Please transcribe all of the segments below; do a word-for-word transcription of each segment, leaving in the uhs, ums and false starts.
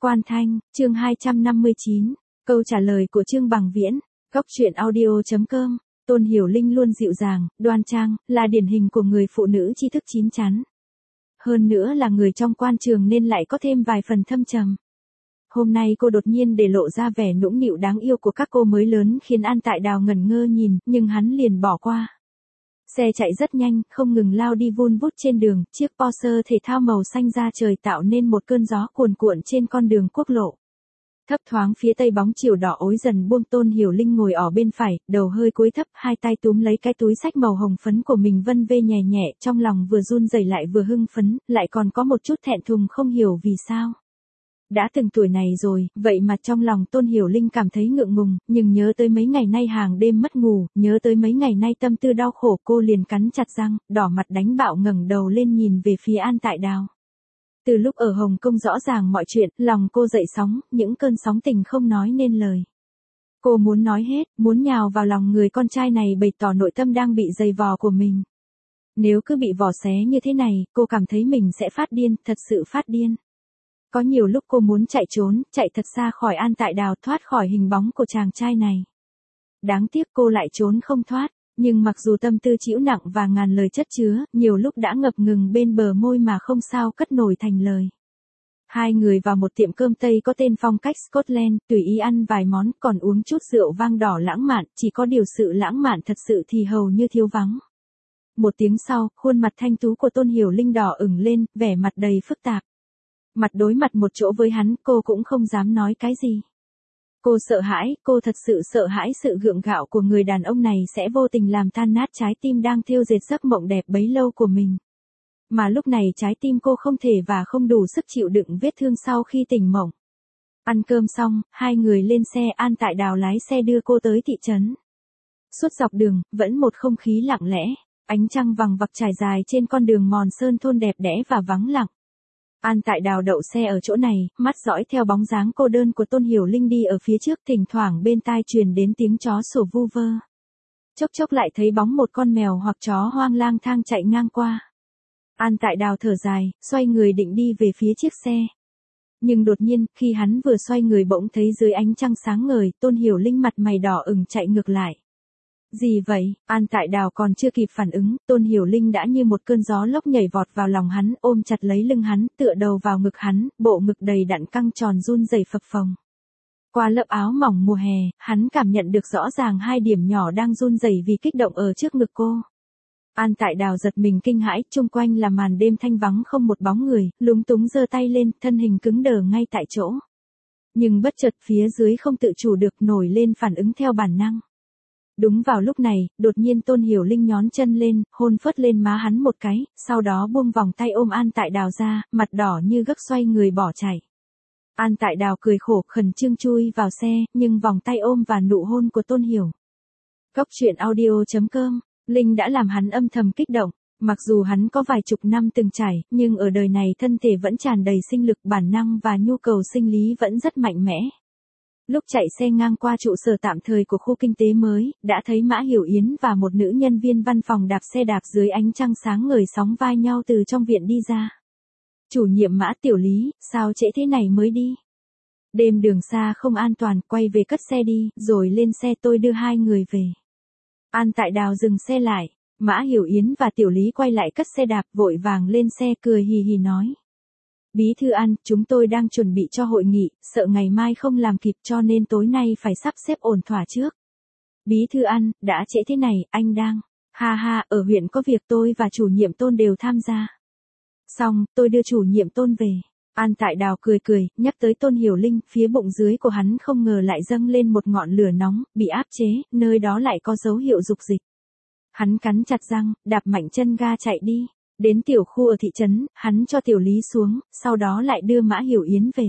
Quan Thanh, chương hai trăm năm mươi chín, câu trả lời của Trương Bằng Viễn, góc truyện audio chấm com. Tôn Hiểu Linh luôn dịu dàng, đoan trang, là điển hình của người phụ nữ tri thức chín chắn. Hơn nữa là người trong quan trường nên lại có thêm vài phần thâm trầm. Hôm nay cô đột nhiên để lộ ra vẻ nũng nịu đáng yêu của các cô mới lớn khiến An Tại Đào ngẩn ngơ nhìn, nhưng hắn liền bỏ qua. Xe chạy rất nhanh, không ngừng lao đi vun vút trên đường, chiếc Porsche thể thao màu xanh da trời tạo nên một cơn gió cuồn cuộn trên con đường quốc lộ. Thấp thoáng phía tây bóng chiều đỏ ối dần buông. Tôn Hiểu Linh ngồi ở bên phải, đầu hơi cúi thấp, hai tay túm lấy cái túi xách màu hồng phấn của mình vân vê nhẹ nhẹ, trong lòng vừa run rẩy lại vừa hưng phấn, lại còn có một chút thẹn thùng không hiểu vì sao. Đã từng tuổi này rồi, vậy mà trong lòng Tôn Hiểu Linh cảm thấy ngượng ngùng, nhưng nhớ tới mấy ngày nay hàng đêm mất ngủ, nhớ tới mấy ngày nay tâm tư đau khổ, cô liền cắn chặt răng, đỏ mặt đánh bạo ngẩng đầu lên nhìn về phía An Tại Đào. Từ lúc ở Hồng Kông rõ ràng mọi chuyện, lòng cô dậy sóng, những cơn sóng tình không nói nên lời. Cô muốn nói hết, muốn nhào vào lòng người con trai này bày tỏ nội tâm đang bị dày vò của mình. Nếu cứ bị vò xé như thế này, cô cảm thấy mình sẽ phát điên, thật sự phát điên. Có nhiều lúc cô muốn chạy trốn, chạy thật xa khỏi An Tại Đào, thoát khỏi hình bóng của chàng trai này. Đáng tiếc cô lại trốn không thoát, nhưng mặc dù tâm tư trĩu nặng và ngàn lời chất chứa, nhiều lúc đã ngập ngừng bên bờ môi mà không sao cất nổi thành lời. Hai người vào một tiệm cơm Tây có tên phong cách Scotland, tùy ý ăn vài món, còn uống chút rượu vang đỏ lãng mạn, chỉ có điều sự lãng mạn thật sự thì hầu như thiếu vắng. Một tiếng sau, khuôn mặt thanh tú của Tôn Hiểu Linh đỏ ửng lên, vẻ mặt đầy phức tạp. Mặt đối mặt một chỗ với hắn, cô cũng không dám nói cái gì. Cô sợ hãi, cô thật sự sợ hãi sự gượng gạo của người đàn ông này sẽ vô tình làm tan nát trái tim đang thiêu dệt giấc mộng đẹp bấy lâu của mình. Mà lúc này trái tim cô không thể và không đủ sức chịu đựng vết thương sau khi tỉnh mộng. Ăn cơm xong, hai người lên xe, An Tại Đào lái xe đưa cô tới thị trấn. Suốt dọc đường, vẫn một không khí lặng lẽ, ánh trăng vằng vặc trải dài trên con đường mòn sơn thôn đẹp đẽ và vắng lặng. An Tại Đào đậu xe ở chỗ này, mắt dõi theo bóng dáng cô đơn của Tôn Hiểu Linh đi ở phía trước, thỉnh thoảng bên tai truyền đến tiếng chó sủa vu vơ. Chốc chốc lại thấy bóng một con mèo hoặc chó hoang lang thang chạy ngang qua. An Tại Đào thở dài, xoay người định đi về phía chiếc xe. Nhưng đột nhiên, khi hắn vừa xoay người bỗng thấy dưới ánh trăng sáng ngời, Tôn Hiểu Linh mặt mày đỏ ửng chạy ngược lại. Gì vậy? An Tại Đào còn chưa kịp phản ứng, Tôn Hiểu Linh đã như một cơn gió lốc nhảy vọt vào lòng hắn, ôm chặt lấy lưng hắn, tựa đầu vào ngực hắn, bộ ngực đầy đặn căng tròn run rẩy phập phồng. Qua lớp áo mỏng mùa hè, hắn cảm nhận được rõ ràng hai điểm nhỏ đang run rẩy vì kích động ở trước ngực cô. An Tại Đào giật mình kinh hãi, chung quanh là màn đêm thanh vắng không một bóng người, lúng túng giơ tay lên, thân hình cứng đờ ngay tại chỗ. Nhưng bất chợt phía dưới không tự chủ được nổi lên phản ứng theo bản năng. Đúng vào lúc này, đột nhiên Tôn Hiểu Linh nhón chân lên, hôn phớt lên má hắn một cái, sau đó buông vòng tay ôm An Tại Đào ra, mặt đỏ như gấc xoay người bỏ chạy. An Tại Đào cười khổ khẩn trương chui vào xe, nhưng vòng tay ôm và nụ hôn của Tôn Hiểu. Góc truyện audio chấm com, Linh đã làm hắn âm thầm kích động, mặc dù hắn có vài chục năm từng trải, nhưng ở đời này thân thể vẫn tràn đầy sinh lực, bản năng và nhu cầu sinh lý vẫn rất mạnh mẽ. Lúc chạy xe ngang qua trụ sở tạm thời của khu kinh tế mới, đã thấy Mã Hiểu Yến và một nữ nhân viên văn phòng đạp xe đạp dưới ánh trăng sáng ngời sóng vai nhau từ trong viện đi ra. Chủ nhiệm Mã Tiểu Lý, sao trễ thế này mới đi? Đêm đường xa không an toàn, quay về cất xe đi, rồi lên xe tôi đưa hai người về. An Tại Đào dừng xe lại, Mã Hiểu Yến và Tiểu Lý quay lại cất xe đạp vội vàng lên xe cười hì hì nói. Bí thư An, chúng tôi đang chuẩn bị cho hội nghị, sợ ngày mai không làm kịp cho nên tối nay phải sắp xếp ổn thỏa trước. Bí thư An, đã trễ thế này, anh đang, ha ha, ở huyện có việc tôi và chủ nhiệm Tôn đều tham gia. Xong, tôi đưa chủ nhiệm Tôn về. An Tại Đào cười cười, nhắc tới Tôn Hiểu Linh, phía bụng dưới của hắn không ngờ lại dâng lên một ngọn lửa nóng, bị áp chế, nơi đó lại có dấu hiệu dục dịch. Hắn cắn chặt răng, đạp mạnh chân ga chạy đi. Đến tiểu khu ở thị trấn, hắn cho Tiểu Lý xuống, sau đó lại đưa Mã Hiểu Yến về.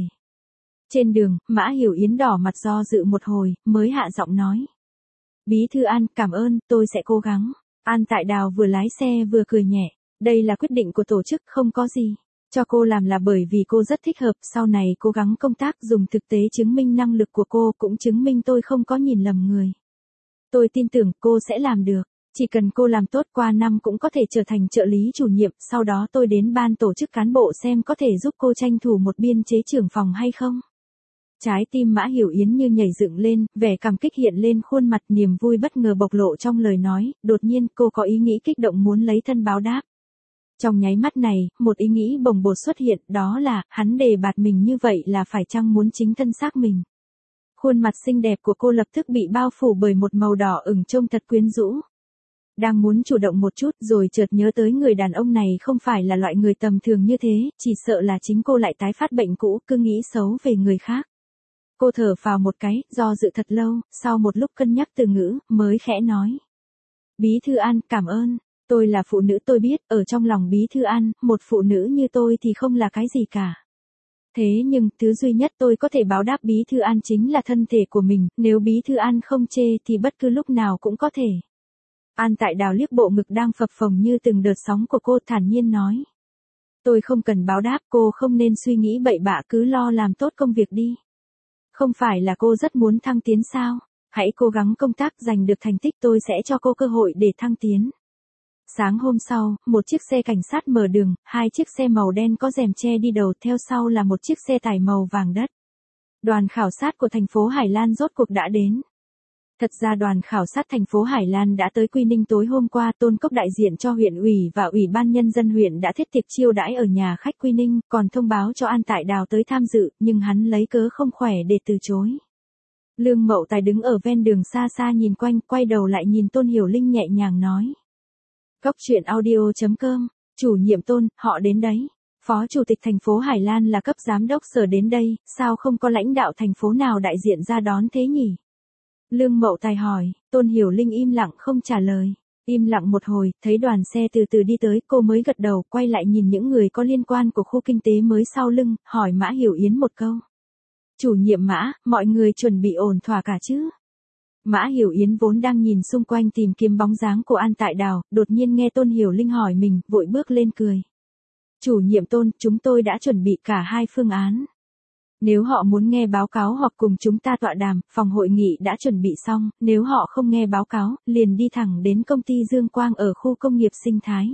Trên đường, Mã Hiểu Yến đỏ mặt do dự một hồi, mới hạ giọng nói. Bí thư An, cảm ơn, tôi sẽ cố gắng. An Tại Đào vừa lái xe vừa cười nhẹ. Đây là quyết định của tổ chức, không có gì. Cho cô làm là bởi vì cô rất thích hợp, sau này cố gắng công tác dùng thực tế chứng minh năng lực của cô, cũng chứng minh tôi không có nhìn lầm người. Tôi tin tưởng cô sẽ làm được. Chỉ cần cô làm tốt qua năm cũng có thể trở thành trợ lý chủ nhiệm, sau đó tôi đến ban tổ chức cán bộ xem có thể giúp cô tranh thủ một biên chế trưởng phòng hay không. Trái tim Mã Hiểu Yến như nhảy dựng lên, vẻ cảm kích hiện lên khuôn mặt, niềm vui bất ngờ bộc lộ trong lời nói, đột nhiên cô có ý nghĩ kích động muốn lấy thân báo đáp. Trong nháy mắt này, một ý nghĩ bồng bột xuất hiện, đó là, hắn đề bạt mình như vậy là phải chăng muốn chính thân xác mình. Khuôn mặt xinh đẹp của cô lập tức bị bao phủ bởi một màu đỏ ửng trông thật quyến rũ. Đang muốn chủ động một chút rồi chợt nhớ tới người đàn ông này không phải là loại người tầm thường như thế, chỉ sợ là chính cô lại tái phát bệnh cũ, cứ nghĩ xấu về người khác. Cô thở phào một cái, do dự thật lâu, sau một lúc cân nhắc từ ngữ, mới khẽ nói. Bí thư An, cảm ơn, tôi là phụ nữ tôi biết, ở trong lòng Bí thư An, một phụ nữ như tôi thì không là cái gì cả. Thế nhưng, thứ duy nhất tôi có thể báo đáp Bí thư An chính là thân thể của mình, nếu Bí thư An không chê thì bất cứ lúc nào cũng có thể. An Tại Đào liếc bộ ngực đang phập phồng như từng đợt sóng của cô, thản nhiên nói. Tôi không cần báo đáp, cô không nên suy nghĩ bậy bạ, cứ lo làm tốt công việc đi. Không phải là cô rất muốn thăng tiến sao? Hãy cố gắng công tác, giành được thành tích, tôi sẽ cho cô cơ hội để thăng tiến. Sáng hôm sau, một chiếc xe cảnh sát mở đường, hai chiếc xe màu đen có rèm che đi đầu, theo sau là một chiếc xe tải màu vàng đất. Đoàn khảo sát của thành phố Hải Lan rốt cuộc đã đến. Thật ra đoàn khảo sát thành phố Hải Lan đã tới Quy Ninh tối hôm qua, Tôn Cốc đại diện cho huyện ủy và ủy ban nhân dân huyện đã thiết tiệc chiêu đãi ở nhà khách Quy Ninh, còn thông báo cho An Tại Đào tới tham dự, nhưng hắn lấy cớ không khỏe để từ chối. Lương Mậu Tài đứng ở ven đường xa xa nhìn quanh, quay đầu lại nhìn Tôn Hiểu Linh nhẹ nhàng nói. Góc truyện audio chấm com, chủ nhiệm Tôn, họ đến đấy. Phó Chủ tịch thành phố Hải Lan là cấp giám đốc sở đến đây, sao không có lãnh đạo thành phố nào đại diện ra đón thế nhỉ? Lương Mậu Tài hỏi, Tôn Hiểu Linh im lặng không trả lời. Im lặng một hồi, thấy đoàn xe từ từ đi tới, cô mới gật đầu, quay lại nhìn những người có liên quan của khu kinh tế mới sau lưng, hỏi Mã Hiểu Yến một câu. Chủ nhiệm Mã, mọi người chuẩn bị ổn thỏa cả chứ? Mã Hiểu Yến vốn đang nhìn xung quanh tìm kiếm bóng dáng của An Tại Đào, đột nhiên nghe Tôn Hiểu Linh hỏi mình, vội bước lên cười. Chủ nhiệm Tôn, chúng tôi đã chuẩn bị cả hai phương án. Nếu họ muốn nghe báo cáo hoặc cùng chúng ta tọa đàm, phòng hội nghị đã chuẩn bị xong, nếu họ không nghe báo cáo, liền đi thẳng đến công ty Dương Quang ở khu công nghiệp sinh thái.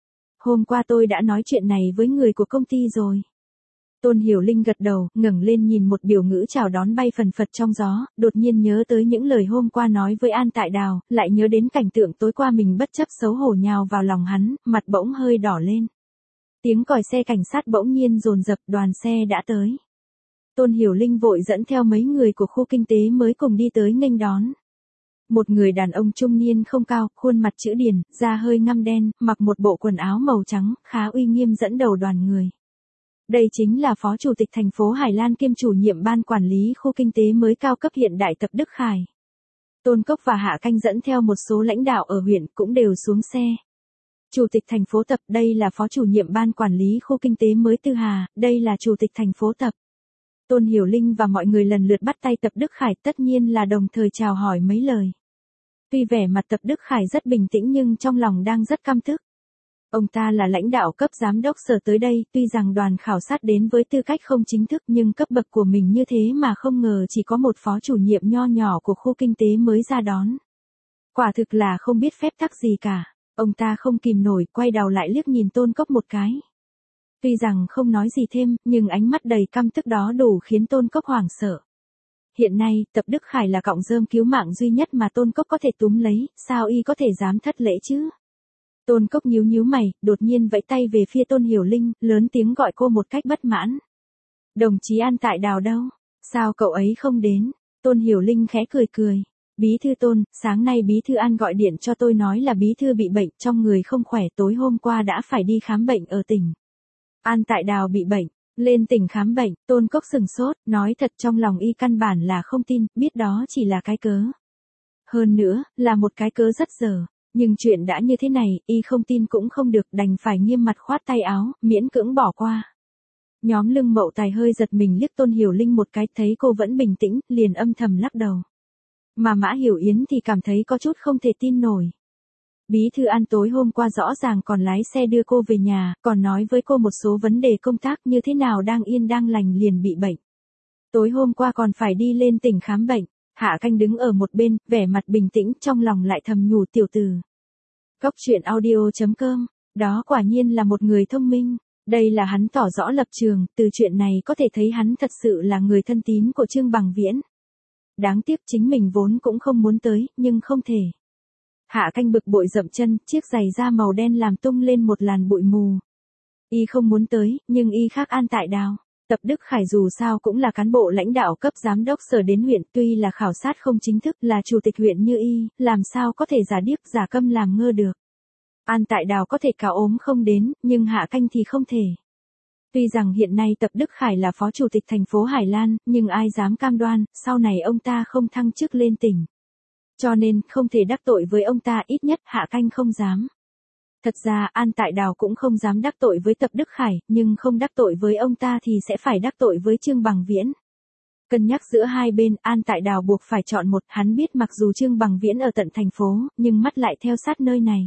Hôm qua tôi đã nói chuyện này với người của công ty rồi. Tôn Hiểu Linh gật đầu, ngẩng lên nhìn một biểu ngữ chào đón bay phần phật trong gió, đột nhiên nhớ tới những lời hôm qua nói với An Tại Đào, lại nhớ đến cảnh tượng tối qua mình bất chấp xấu hổ nhào vào lòng hắn, mặt bỗng hơi đỏ lên. Tiếng còi xe cảnh sát bỗng nhiên dồn dập, đoàn xe đã tới. Tôn Hiểu Linh vội dẫn theo mấy người của khu kinh tế mới cùng đi tới nghênh đón. Một người đàn ông trung niên không cao, khuôn mặt chữ điển, da hơi ngăm đen, mặc một bộ quần áo màu trắng, khá uy nghiêm dẫn đầu đoàn người. Đây chính là Phó Chủ tịch thành phố Hải Lan kiêm chủ nhiệm ban quản lý khu kinh tế mới cao cấp hiện đại Tập Đức Khải. Tôn Cốc và Hạ Canh dẫn theo một số lãnh đạo ở huyện cũng đều xuống xe. Chủ tịch thành phố Tập, đây là Phó chủ nhiệm ban quản lý khu kinh tế mới Tư Hà, đây là Chủ tịch thành phố Tập. Tôn Hiểu Linh và mọi người lần lượt bắt tay Tập Đức Khải, tất nhiên là đồng thời chào hỏi mấy lời. Tuy vẻ mặt Tập Đức Khải rất bình tĩnh nhưng trong lòng đang rất căm tức. Ông ta là lãnh đạo cấp giám đốc sở tới đây, tuy rằng đoàn khảo sát đến với tư cách không chính thức nhưng cấp bậc của mình như thế mà không ngờ chỉ có một phó chủ nhiệm nho nhỏ của khu kinh tế mới ra đón. Quả thực là không biết phép tắc gì cả, ông ta không kìm nổi, quay đầu lại liếc nhìn Tôn Cốc một cái. Tuy rằng không nói gì thêm, nhưng ánh mắt đầy căm tức đó đủ khiến Tôn Cốc hoảng sợ. Hiện nay, Tập Đức Khải là cọng rơm cứu mạng duy nhất mà Tôn Cốc có thể túm lấy, sao y có thể dám thất lễ chứ? Tôn Cốc nhíu nhíu mày, đột nhiên vẫy tay về phía Tôn Hiểu Linh, lớn tiếng gọi cô một cách bất mãn. Đồng chí An Tại Đào đâu? Sao cậu ấy không đến? Tôn Hiểu Linh khẽ cười cười. Bí thư Tôn, sáng nay Bí thư An gọi điện cho tôi nói là Bí thư bị bệnh, trong người không khỏe, tối hôm qua đã phải đi khám bệnh ở tỉnh. An Tại Đào bị bệnh, lên tỉnh khám bệnh, Tôn Cốc sừng sốt, nói thật trong lòng y căn bản là không tin, biết đó chỉ là cái cớ. Hơn nữa, là một cái cớ rất dở. Nhưng chuyện đã như thế này, y không tin cũng không được, đành phải nghiêm mặt khoát tay áo, miễn cưỡng bỏ qua. Nhóm Lương Mậu Tài hơi giật mình liếc Tôn Hiểu Linh một cái, thấy cô vẫn bình tĩnh, liền âm thầm lắc đầu. Mà Mã Hiểu Yến thì cảm thấy có chút không thể tin nổi. Bí thư An tối hôm qua rõ ràng còn lái xe đưa cô về nhà, còn nói với cô một số vấn đề công tác như thế nào đang yên đang lành liền bị bệnh. Tối hôm qua còn phải đi lên tỉnh khám bệnh. Hạ Canh đứng ở một bên, vẻ mặt bình tĩnh, trong lòng lại thầm nhủ tiểu tử. Góc truyện audio chấm com, đó quả nhiên là một người thông minh. Đây là hắn tỏ rõ lập trường, từ chuyện này có thể thấy hắn thật sự là người thân tín của Trương Bằng Viễn. Đáng tiếc chính mình vốn cũng không muốn tới, nhưng không thể. Hạ Canh bực bội dậm chân, chiếc giày da màu đen làm tung lên một làn bụi mù. Y không muốn tới, nhưng y khác An Tại Đào. Tập Đức Khải dù sao cũng là cán bộ lãnh đạo cấp giám đốc sở đến huyện, tuy là khảo sát không chính thức, là chủ tịch huyện như y, làm sao có thể giả điếc giả câm làm ngơ được. An Tại Đào có thể cả ốm không đến, nhưng Hạ Canh thì không thể. Tuy rằng hiện nay Tập Đức Khải là phó chủ tịch thành phố Hải Lan, nhưng ai dám cam đoan, sau này ông ta không thăng chức lên tỉnh. Cho nên, không thể đắc tội với ông ta, ít nhất Hạ Canh không dám. Thật ra An Tại Đào cũng không dám đắc tội với Tập Đức Khải, nhưng không đắc tội với ông ta thì sẽ phải đắc tội với Trương Bằng Viễn. Cân nhắc giữa hai bên, An Tại Đào buộc phải chọn một, hắn biết mặc dù Trương Bằng Viễn ở tận thành phố, nhưng mắt lại theo sát nơi này.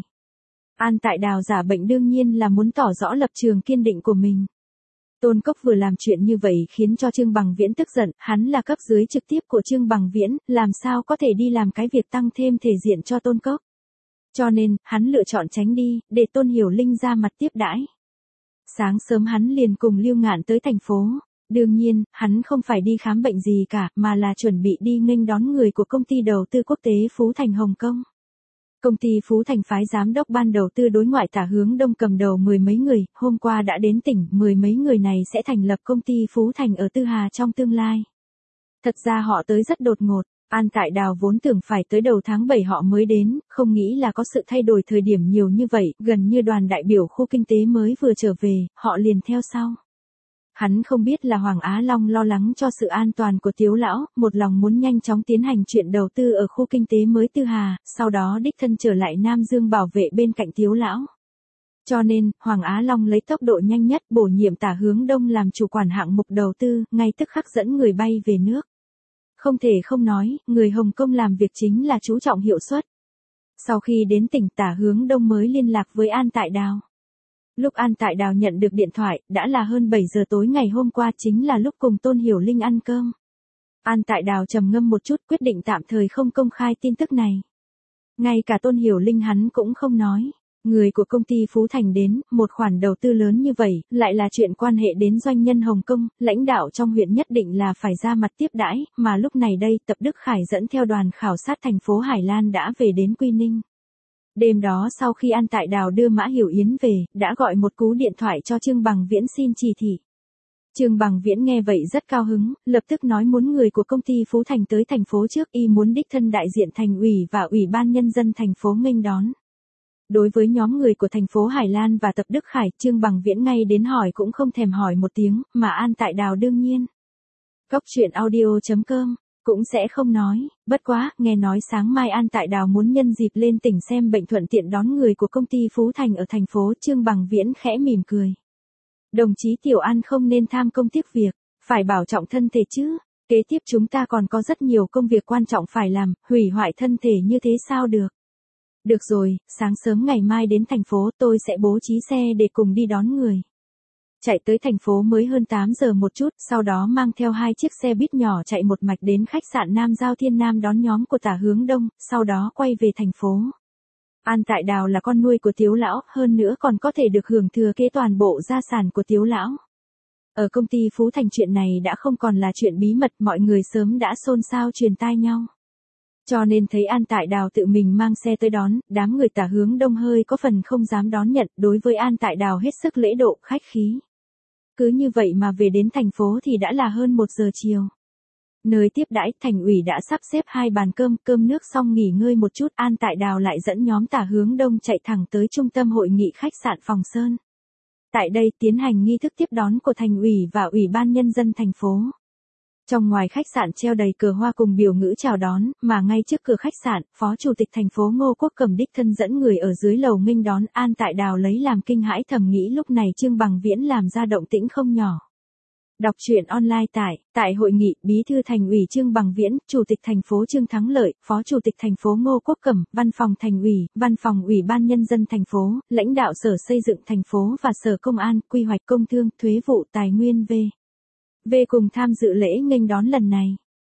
An Tại Đào giả bệnh đương nhiên là muốn tỏ rõ lập trường kiên định của mình. Tôn Cốc vừa làm chuyện như vậy khiến cho Trương Bằng Viễn tức giận, hắn là cấp dưới trực tiếp của Trương Bằng Viễn, làm sao có thể đi làm cái việc tăng thêm thể diện cho Tôn Cốc. Cho nên, hắn lựa chọn tránh đi, để Tôn Hiểu Linh ra mặt tiếp đãi. Sáng sớm hắn liền cùng Lưu Ngạn tới thành phố. Đương nhiên, hắn không phải đi khám bệnh gì cả, mà là chuẩn bị đi nghênh đón người của công ty đầu tư quốc tế Phú Thành Hồng Kông. Công ty Phú Thành phái giám đốc ban đầu tư đối ngoại Tả Hướng Đông cầm đầu mười mấy người, hôm qua đã đến tỉnh, mười mấy người này sẽ thành lập công ty Phú Thành ở Tư Hà trong tương lai. Thật ra họ tới rất đột ngột. An Tại Đào vốn tưởng phải tới đầu tháng bảy họ mới đến, không nghĩ là có sự thay đổi thời điểm nhiều như vậy, gần như đoàn đại biểu khu kinh tế mới vừa trở về, họ liền theo sau. Hắn không biết là Hoàng Á Long lo lắng cho sự an toàn của Tiếu lão, một lòng muốn nhanh chóng tiến hành chuyện đầu tư ở khu kinh tế mới Tư Hà, sau đó đích thân trở lại Nam Dương bảo vệ bên cạnh Tiếu lão. Cho nên, Hoàng Á Long lấy tốc độ nhanh nhất bổ nhiệm Tả Hướng Đông làm chủ quản hạng mục đầu tư, ngay tức khắc dẫn người bay về nước. Không thể không nói, người Hồng Kông làm việc chính là chú trọng hiệu suất. Sau khi đến tỉnh Tả Hướng Đông mới liên lạc với An Tại Đào. Lúc An Tại Đào nhận được điện thoại, đã là hơn bảy giờ tối ngày hôm qua, chính là lúc cùng Tôn Hiểu Linh ăn cơm. An Tại Đào trầm ngâm một chút, quyết định tạm thời không công khai tin tức này. Ngay cả Tôn Hiểu Linh hắn cũng không nói. Người của công ty Phú Thành đến, một khoản đầu tư lớn như vậy, lại là chuyện quan hệ đến doanh nhân Hồng Kông, lãnh đạo trong huyện nhất định là phải ra mặt tiếp đãi, mà lúc này đây Tập Đức Khải dẫn theo đoàn khảo sát thành phố Hải Lan đã về đến Quy Ninh. Đêm đó sau khi An Tại Đào đưa Mã Hiểu Yến về, đã gọi một cú điện thoại cho Trương Bằng Viễn xin chỉ thị. Trương Bằng Viễn nghe vậy rất cao hứng, lập tức nói muốn người của công ty Phú Thành tới thành phố trước, y muốn đích thân đại diện thành ủy và ủy ban nhân dân thành phố nghênh đón. Đối với nhóm người của thành phố Hải Lan và Tập Đức Khải, Trương Bằng Viễn ngay đến hỏi cũng không thèm hỏi một tiếng, mà An Tại Đào đương nhiên. Góc truyện audio chấm com, cũng sẽ không nói, bất quá, nghe nói sáng mai An Tại Đào muốn nhân dịp lên tỉnh xem bệnh thuận tiện đón người của công ty Phú Thành ở thành phố. Trương Bằng Viễn khẽ mỉm cười. Đồng chí Tiểu An không nên tham công tiếc việc, phải bảo trọng thân thể chứ, kế tiếp chúng ta còn có rất nhiều công việc quan trọng phải làm, hủy hoại thân thể như thế sao được. Được rồi, sáng sớm ngày mai đến thành phố tôi sẽ bố trí xe để cùng đi đón người. Chạy tới thành phố mới hơn tám giờ một chút, sau đó mang theo hai chiếc xe buýt nhỏ chạy một mạch đến khách sạn Nam Giao Thiên Nam đón nhóm của Tả Hướng Đông, sau đó quay về thành phố. An Tại Đào là con nuôi của Tiếu lão, hơn nữa còn có thể được hưởng thừa kế toàn bộ gia sản của Tiếu lão. Ở công ty Phú Thành chuyện này đã không còn là chuyện bí mật, mọi người sớm đã xôn xao truyền tai nhau. Cho nên thấy An Tại Đào tự mình mang xe tới đón, đám người Tả Hướng Đông hơi có phần không dám đón nhận, đối với An Tại Đào hết sức lễ độ, khách khí. Cứ như vậy mà về đến thành phố thì đã là hơn một giờ chiều. Nơi tiếp đãi, thành ủy đã sắp xếp hai bàn cơm, cơm nước xong nghỉ ngơi một chút, An Tại Đào lại dẫn nhóm Tả Hướng Đông chạy thẳng tới trung tâm hội nghị khách sạn Phòng Sơn. Tại đây tiến hành nghi thức tiếp đón của thành ủy và ủy ban nhân dân thành phố. Trong ngoài khách sạn treo đầy cờ hoa cùng biểu ngữ chào đón, mà ngay trước cửa khách sạn, Phó Chủ tịch thành phố Ngô Quốc Cẩm đích thân dẫn người ở dưới lầu nghênh đón. An Tại Đào lấy làm kinh hãi, thầm nghĩ lúc này Trương Bằng Viễn làm ra động tĩnh không nhỏ. Đọc truyện online tại, tại hội nghị, Bí thư Thành ủy Trương Bằng Viễn, Chủ tịch thành phố Trương Thắng Lợi, Phó Chủ tịch thành phố Ngô Quốc Cẩm, Văn phòng Thành ủy, Văn phòng Ủy ban Nhân dân thành phố, lãnh đạo Sở Xây dựng thành phố và Sở Công an, Quy hoạch Công thương, Thuế vụ, Tài nguyên v. Về cùng tham dự lễ nghênh đón lần này.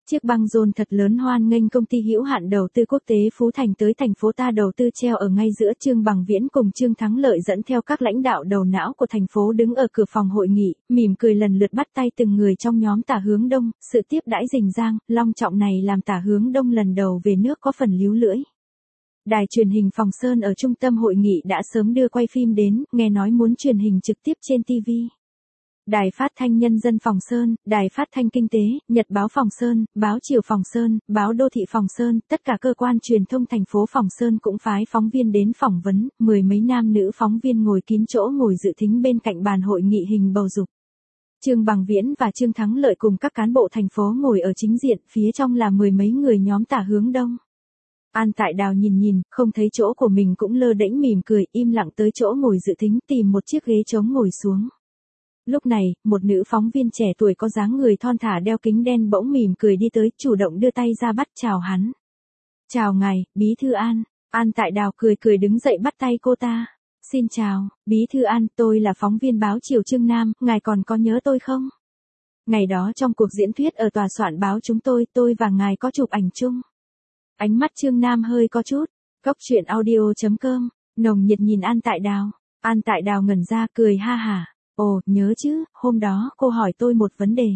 Chiếc băng rôn thật lớn hoan nghênh công ty hữu hạn đầu tư quốc tế Phú Thành tới thành phố ta đầu tư treo ở ngay giữa. Trương Bằng Viễn cùng Trương Thắng Lợi dẫn theo các lãnh đạo đầu não của thành phố đứng ở cửa phòng hội nghị, mỉm cười lần lượt bắt tay từng người trong nhóm Tả Hướng Đông. Sự tiếp đãi rình rang, long trọng này làm Tả Hướng Đông lần đầu về nước có phần líu lưỡi. Đài truyền hình Phòng Sơn ở trung tâm hội nghị đã sớm đưa quay phim đến, nghe nói muốn truyền hình trực tiếp trên ti vi. Đài Phát thanh Nhân dân Phòng Sơn, Đài Phát thanh Kinh tế, Nhật báo Phòng Sơn, Báo Chiều Phòng Sơn, Báo Đô thị Phòng Sơn, tất cả cơ quan truyền thông thành phố Phòng Sơn cũng phái phóng viên đến phỏng vấn, mười mấy nam nữ phóng viên ngồi kín chỗ ngồi dự thính bên cạnh bàn hội nghị hình bầu dục. Trương Bằng Viễn và Trương Thắng Lợi cùng các cán bộ thành phố ngồi ở chính diện, phía trong là mười mấy người nhóm Tả Hướng Đông. An Tại Đào nhìn nhìn, không thấy chỗ của mình cũng lơ đễnh mỉm cười, im lặng tới chỗ ngồi dự thính tìm một chiếc ghế trống ngồi xuống. Lúc này, một nữ phóng viên trẻ tuổi có dáng người thon thả đeo kính đen bỗng mỉm cười đi tới, chủ động đưa tay ra bắt chào hắn. Chào ngài, Bí thư An. An Tại Đào cười cười đứng dậy bắt tay cô ta. Xin chào, Bí thư An, tôi là phóng viên báo Chiều Trương Nam, ngài còn có nhớ tôi không? Ngày đó trong cuộc diễn thuyết ở tòa soạn báo chúng tôi, tôi và ngài có chụp ảnh chung. Ánh mắt Trương Nam hơi có chút. Góc truyện audio chấm com, nồng nhiệt nhìn An Tại Đào. An Tại Đào ngẩn ra cười ha hả. Ồ, nhớ chứ, hôm đó cô hỏi tôi một vấn đề.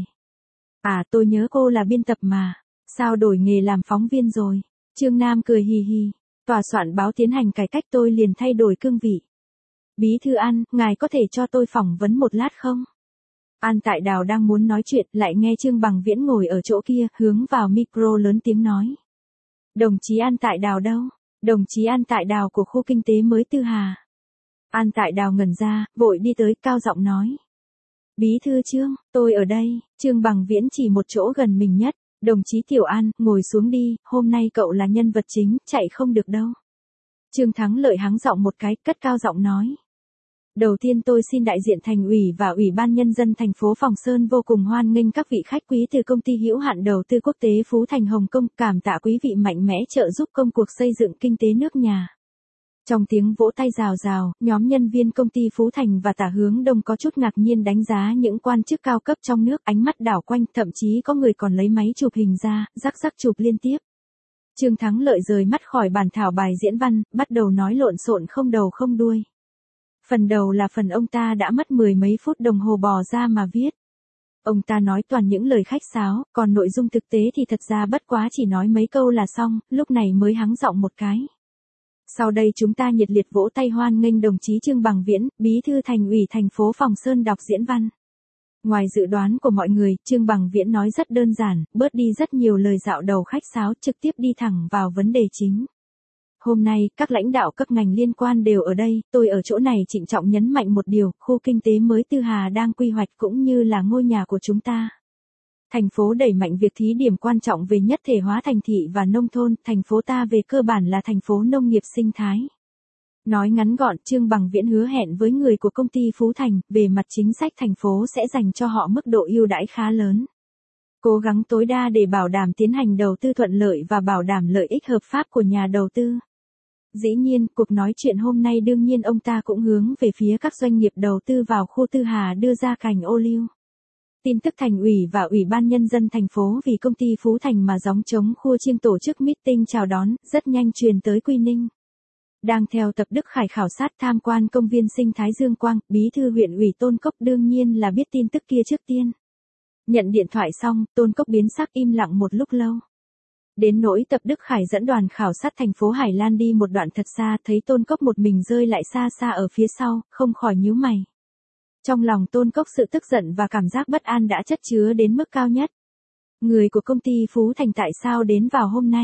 À, tôi nhớ cô là biên tập mà. Sao đổi nghề làm phóng viên rồi? Trương Nam cười hì hì. Tòa soạn báo tiến hành cải cách tôi liền thay đổi cương vị. Bí thư An, ngài có thể cho tôi phỏng vấn một lát không? An Tại Đào đang muốn nói chuyện, lại nghe Trương Bằng Viễn ngồi ở chỗ kia, hướng vào micro lớn tiếng nói. Đồng chí An Tại Đào đâu? Đồng chí An Tại Đào của khu kinh tế mới Tư Hà. An Tại Đào ngẩn ra, vội đi tới, cao giọng nói. Bí thư Trương, tôi ở đây. Trương Bằng Viễn chỉ một chỗ gần mình nhất. Đồng chí Tiểu An, ngồi xuống đi, hôm nay cậu là nhân vật chính, chạy không được đâu. Trương Thắng Lợi hắng giọng một cái, cất cao giọng nói. Đầu tiên tôi xin đại diện thành ủy và ủy ban nhân dân thành phố Phòng Sơn vô cùng hoan nghênh các vị khách quý từ công ty hữu hạn đầu tư quốc tế Phú Thành Hồng Kông, cảm tạ quý vị mạnh mẽ trợ giúp công cuộc xây dựng kinh tế nước nhà. Trong tiếng vỗ tay rào rào, nhóm nhân viên công ty Phú Thành và Tả Hướng Đông có chút ngạc nhiên đánh giá những quan chức cao cấp trong nước, ánh mắt đảo quanh, thậm chí có người còn lấy máy chụp hình ra, rắc rắc chụp liên tiếp. Trương Thắng Lợi rời mắt khỏi bản thảo bài diễn văn, bắt đầu nói lộn xộn không đầu không đuôi. Phần đầu là phần ông ta đã mất mười mấy phút đồng hồ bò ra mà viết. Ông ta nói toàn những lời khách sáo, còn nội dung thực tế thì thật ra bất quá chỉ nói mấy câu là xong, lúc này mới hắng giọng một cái. Sau đây chúng ta nhiệt liệt vỗ tay hoan nghênh đồng chí Trương Bằng Viễn, Bí thư Thành ủy thành phố Phòng Sơn đọc diễn văn. Ngoài dự đoán của mọi người, Trương Bằng Viễn nói rất đơn giản, bớt đi rất nhiều lời dạo đầu khách sáo, trực tiếp đi thẳng vào vấn đề chính. Hôm nay, các lãnh đạo các ngành liên quan đều ở đây, tôi ở chỗ này trịnh trọng nhấn mạnh một điều, khu kinh tế mới Tư Hà đang quy hoạch cũng như là ngôi nhà của chúng ta. Thành phố đẩy mạnh việc thí điểm quan trọng về nhất thể hóa thành thị và nông thôn, thành phố ta về cơ bản là thành phố nông nghiệp sinh thái. Nói ngắn gọn, Trương Bằng Viễn hứa hẹn với người của công ty Phú Thành, về mặt chính sách thành phố sẽ dành cho họ mức độ ưu đãi khá lớn. Cố gắng tối đa để bảo đảm tiến hành đầu tư thuận lợi và bảo đảm lợi ích hợp pháp của nhà đầu tư. Dĩ nhiên, cuộc nói chuyện hôm nay đương nhiên ông ta cũng hướng về phía các doanh nghiệp đầu tư vào khu Tư Hà đưa ra cành ô liu. Tin tức thành ủy và ủy ban nhân dân thành phố vì công ty Phú Thành mà gióng trống khua chiêng tổ chức meeting chào đón, rất nhanh truyền tới Quy Ninh. Đang theo Tập Đức Khải khảo sát tham quan công viên sinh thái Dương Quang, Bí thư huyện ủy Tôn Cốc đương nhiên là biết tin tức kia trước tiên. Nhận điện thoại xong, Tôn Cốc biến sắc im lặng một lúc lâu. Đến nỗi Tập Đức Khải dẫn đoàn khảo sát thành phố Hải Lan đi một đoạn thật xa, thấy Tôn Cốc một mình rơi lại xa xa ở phía sau, không khỏi nhíu mày. Trong lòng Tôn Cốc sự tức giận và cảm giác bất an đã chất chứa đến mức cao nhất. Người của công ty Phú Thành tại sao đến vào hôm nay?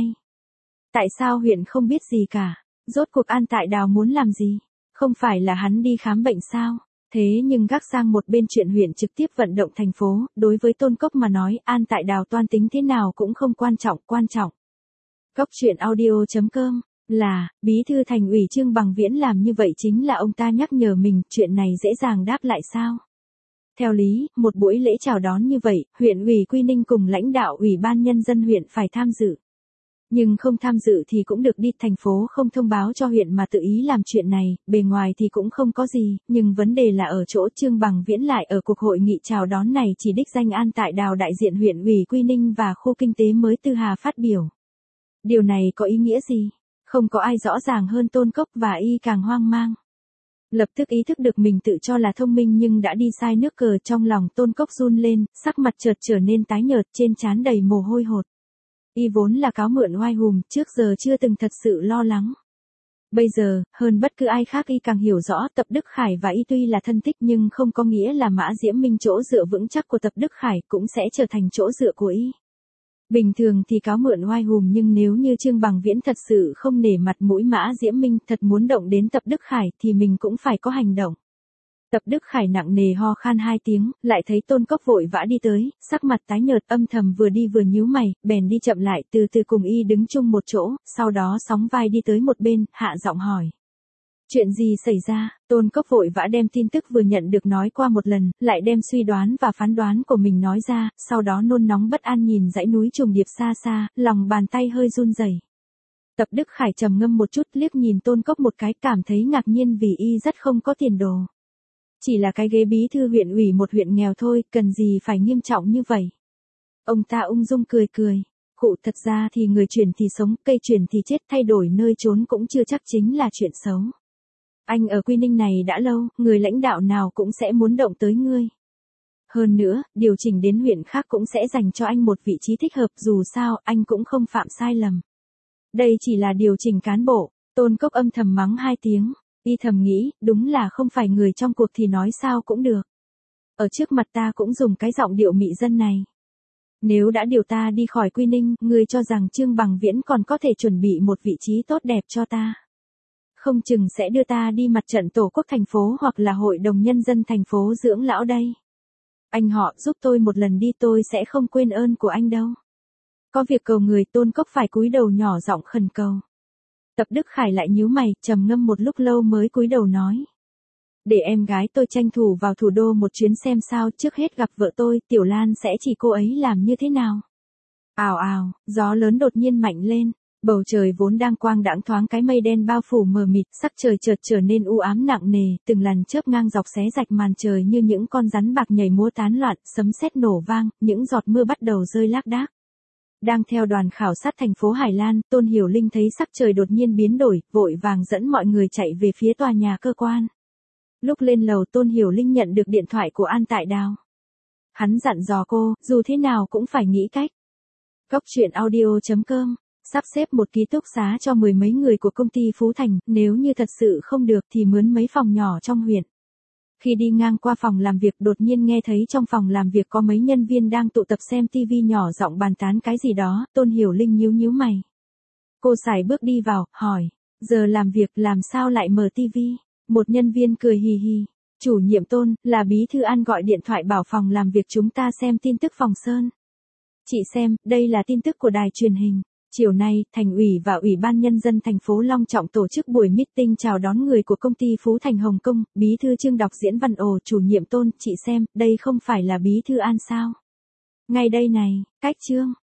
Tại sao huyện không biết gì cả? Rốt cuộc An Tại Đào muốn làm gì? Không phải là hắn đi khám bệnh sao? Thế nhưng gác sang một bên chuyện huyện trực tiếp vận động thành phố, đối với Tôn Cốc mà nói, An Tại Đào toan tính thế nào cũng không quan trọng, quan trọng. Góc truyện audio chấm com là, Bí thư Thành ủy Trương Bằng Viễn làm như vậy chính là ông ta nhắc nhở mình, chuyện này dễ dàng đáp lại sao? Theo lý, một buổi lễ chào đón như vậy, huyện ủy Quy Ninh cùng lãnh đạo ủy ban nhân dân huyện phải tham dự. Nhưng không tham dự thì cũng được đi, thành phố không thông báo cho huyện mà tự ý làm chuyện này, bề ngoài thì cũng không có gì, nhưng vấn đề là ở chỗ Trương Bằng Viễn lại ở cuộc hội nghị chào đón này chỉ đích danh An Tại Đào đại diện huyện ủy Quy Ninh và khu kinh tế mới Tư Hà phát biểu. Điều này có ý nghĩa gì? Không có ai rõ ràng hơn Tôn Cốc và y càng hoang mang. Lập tức ý thức được mình tự cho là thông minh nhưng đã đi sai nước cờ, trong lòng Tôn Cốc run lên, sắc mặt chợt trở nên tái nhợt, trên trán đầy mồ hôi hột. Y vốn là cáo mượn oai hùm, trước giờ chưa từng thật sự lo lắng. Bây giờ, hơn bất cứ ai khác y càng hiểu rõ Tập Đức Khải và y tuy là thân thích nhưng không có nghĩa là Mã Diễm Minh chỗ dựa vững chắc của Tập Đức Khải cũng sẽ trở thành chỗ dựa của y. Bình thường thì cáo mượn oai hùm nhưng nếu như Trương Bằng Viễn thật sự không nể mặt mũi Mã Diễm Minh, thật muốn động đến Tập Đức Khải thì mình cũng phải có hành động. Tập Đức Khải nặng nề ho khan hai tiếng, lại thấy Tôn Cốc vội vã đi tới, sắc mặt tái nhợt, âm thầm vừa đi vừa nhíu mày, bèn đi chậm lại, từ từ cùng y đứng chung một chỗ, sau đó sóng vai đi tới một bên, hạ giọng hỏi. Chuyện gì xảy ra? Tôn Cốc vội vã đem tin tức vừa nhận được nói qua một lần, lại đem suy đoán và phán đoán của mình nói ra, sau đó nôn nóng bất an nhìn dãy núi trùng điệp xa xa, lòng bàn tay hơi run rẩy. Tập Đức Khải trầm ngâm một chút, liếc nhìn Tôn Cốc một cái, cảm thấy ngạc nhiên vì y rất không có tiền đồ. Chỉ là cái ghế bí thư huyện ủy một huyện nghèo thôi, cần gì phải nghiêm trọng như vậy. Ông ta ung dung cười cười. Cụ, thật ra thì người chuyển thì sống, cây chuyển thì chết, thay đổi nơi trốn cũng chưa chắc chính là chuyện xấu. Anh ở Quy Ninh này đã lâu, người lãnh đạo nào cũng sẽ muốn động tới ngươi. Hơn nữa, điều chỉnh đến huyện khác cũng sẽ dành cho anh một vị trí thích hợp, dù sao, anh cũng không phạm sai lầm. Đây chỉ là điều chỉnh cán bộ. Tôn Cốc âm thầm mắng hai tiếng. Y thầm nghĩ, đúng là không phải người trong cuộc thì nói sao cũng được. Ở trước mặt ta cũng dùng cái giọng điệu mị dân này. Nếu đã điều ta đi khỏi Quy Ninh, ngươi cho rằng Trương Bằng Viễn còn có thể chuẩn bị một vị trí tốt đẹp cho ta. Không chừng sẽ đưa ta đi mặt trận tổ quốc thành phố hoặc là hội đồng nhân dân thành phố dưỡng lão đây. Anh họ giúp tôi một lần đi, tôi sẽ không quên ơn của anh đâu. Có việc cầu người, Tôn Cốc phải cúi đầu nhỏ giọng khẩn cầu. Tập Đức Khải lại nhíu mày, trầm ngâm một lúc lâu mới cúi đầu nói. Để em gái tôi tranh thủ vào thủ đô một chuyến xem sao, trước hết gặp vợ tôi, Tiểu Lan sẽ chỉ cô ấy làm như thế nào. Ào ào, gió lớn đột nhiên mạnh lên, bầu trời vốn đang quang đãng thoáng cái mây đen bao phủ mờ mịt, sắc trời chợt trở nên u ám nặng nề, từng làn chớp ngang dọc xé rạch màn trời như những con rắn bạc nhảy múa tán loạn, sấm sét nổ vang, những giọt mưa bắt đầu rơi lác đác. Đang theo đoàn khảo sát thành phố Hải Lan, Tôn Hiểu Linh thấy sắc trời đột nhiên biến đổi, vội vàng dẫn mọi người chạy về phía tòa nhà cơ quan. Lúc lên lầu, Tôn Hiểu Linh nhận được điện thoại của An Tại Đào. Hắn dặn dò cô, dù thế nào cũng phải nghĩ cách. Góc truyện audio chấm com, sắp xếp một ký túc xá cho mười mấy người của công ty Phú Thành, nếu như thật sự không được thì mướn mấy phòng nhỏ trong huyện. Khi đi ngang qua phòng làm việc, đột nhiên nghe thấy trong phòng làm việc có mấy nhân viên đang tụ tập xem tivi, nhỏ giọng bàn tán cái gì đó. Tôn Hiểu Linh nhíu nhíu mày. Cô sải bước đi vào, hỏi, giờ làm việc làm sao lại mở tivi? Một nhân viên cười hì hì. Chủ nhiệm Tôn, là bí thư An gọi điện thoại bảo phòng làm việc chúng ta xem tin tức phòng Sơn. Chị xem, đây là tin tức của đài truyền hình. Chiều nay, Thành ủy và Ủy ban Nhân dân thành phố long trọng tổ chức buổi meeting chào đón người của công ty Phú Thành Hồng Kông. Bí thư Trương đọc diễn văn. Ồ, chủ nhiệm Tôn, chị xem, đây không phải là bí thư An sao? Ngay đây này, cách Trương.